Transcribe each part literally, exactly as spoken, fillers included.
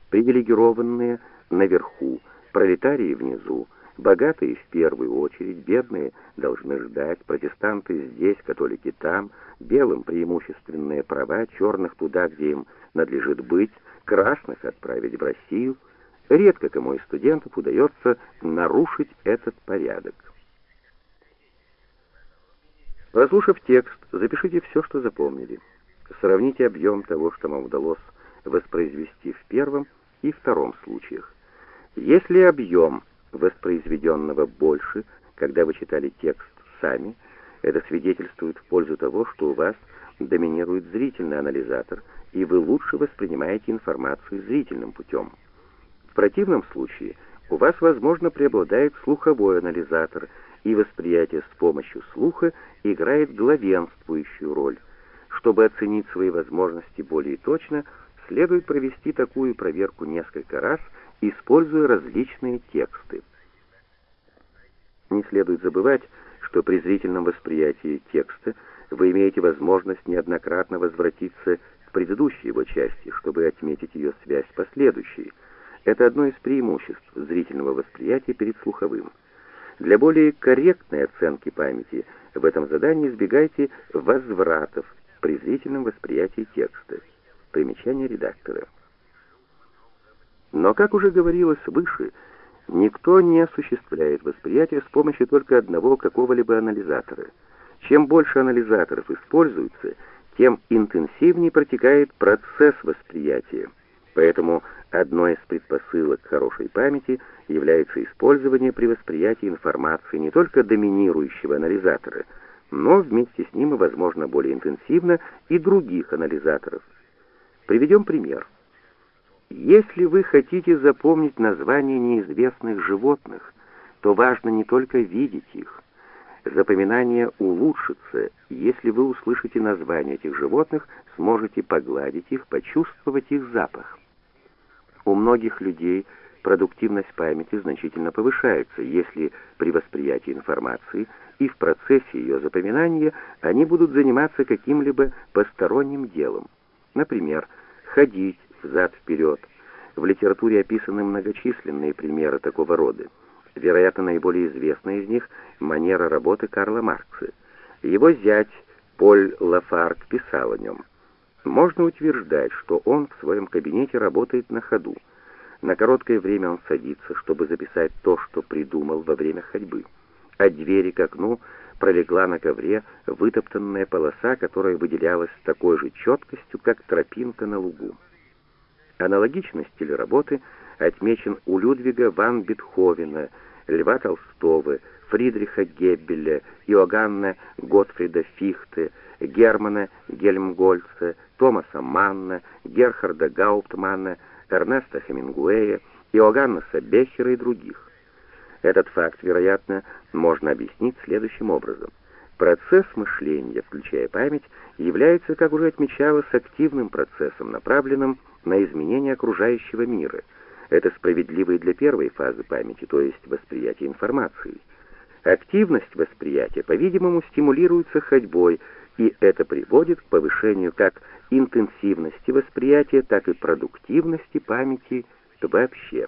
Привилегированные наверху, пролетарии внизу, богатые в первую очередь, бедные должны ждать, протестанты здесь, католики там, белым преимущественные права, черных туда, где им надлежит быть, красных отправить в Россию. Редко кому из студентов удается нарушить этот порядок. Прослушав текст, запишите все, что запомнили. Сравните объем того, что вам удалось воспроизвести в первом и втором случаях. Если объем воспроизведенного больше, когда вы читали текст сами, это свидетельствует в пользу того, что у вас доминирует зрительный анализатор, и вы лучше воспринимаете информацию зрительным путем. В противном случае у вас, возможно, преобладает слуховой анализатор, и восприятие с помощью слуха играет главенствующую роль. Чтобы оценить свои возможности более точно, следует провести такую проверку несколько раз, используя различные тексты. Не следует забывать, что при зрительном восприятии текста вы имеете возможность неоднократно возвратиться к предыдущей его части, чтобы отметить ее связь с последующей. Это одно из преимуществ зрительного восприятия перед слуховым. Для более корректной оценки памяти в этом задании избегайте возвратов при зрительном восприятии текста. Примечание редактора. Но, как уже говорилось выше, никто не осуществляет восприятие с помощью только одного какого-либо анализатора. Чем больше анализаторов используется, тем интенсивнее протекает процесс восприятия. Поэтому одной из предпосылок хорошей памяти является использование при восприятии информации не только доминирующего анализатора, но вместе с ним и, возможно, более интенсивно и других анализаторов. Приведем пример. Если вы хотите запомнить названия неизвестных животных, то важно не только видеть их. Запоминание улучшится, если вы услышите названия этих животных, сможете погладить их, почувствовать их запах. У многих людей продуктивность памяти значительно повышается, если при восприятии информации и в процессе ее запоминания они будут заниматься каким-либо посторонним делом. Например, ходить взад-вперед. В литературе описаны многочисленные примеры такого рода. Вероятно, наиболее известная из них — манера работы Карла Маркса. Его зять Поль Лафарг писал о нем. Можно утверждать, что он в своем кабинете работает на ходу. На короткое время он садится, чтобы записать то, что придумал во время ходьбы. От двери к окну пролегла на ковре вытоптанная полоса, которая выделялась с такой же четкостью, как тропинка на лугу. Аналогичный стиль работы отмечен у Людвига ван Бетховена, Льва Толстого, Фридриха Геббеля, Иоганна Готфрида Фихте, Германа Гельмгольца, Томаса Манна, Герхарда Гауптмана, Эрнеста Хемингуэя, Иоганнеса Бехера и других. Этот факт, вероятно, можно объяснить следующим образом. Процесс мышления, включая память, является, как уже отмечалось, активным процессом, направленным на изменение окружающего мира. Это справедливо и для первой фазы памяти, то есть восприятия информации. Активность восприятия, по-видимому, стимулируется ходьбой, и это приводит к повышению как интенсивности восприятия, так и продуктивности памяти вообще.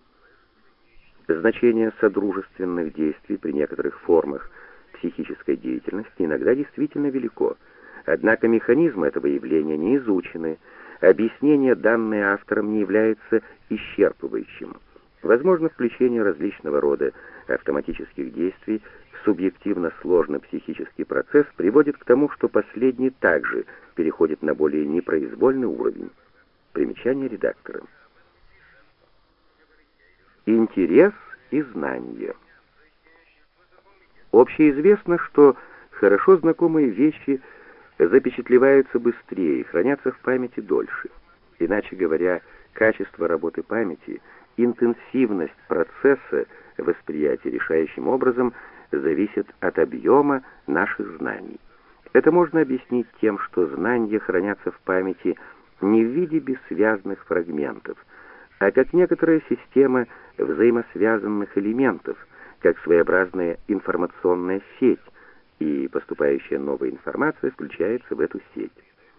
Значение содружественных действий при некоторых формах психической деятельности иногда действительно велико, однако механизмы этого явления не изучены, объяснение, данное автором, не является исчерпывающим. Возможно, включение различного рода автоматических действий в субъективно сложный психический процесс приводит к тому, что последний также переходит на более непроизвольный уровень. Примечание редактора. Интерес и знание. Общеизвестно, что хорошо знакомые вещи запечатлеваются быстрее и хранятся в памяти дольше. Иначе говоря, качество работы памяти, интенсивность процесса восприятия решающим образом зависит от объема наших знаний. Это можно объяснить тем, что знания хранятся в памяти не в виде бессвязных фрагментов, а как некоторая система взаимосвязанных элементов, как своеобразная информационная сеть, и поступающая новая информация включается в эту сеть.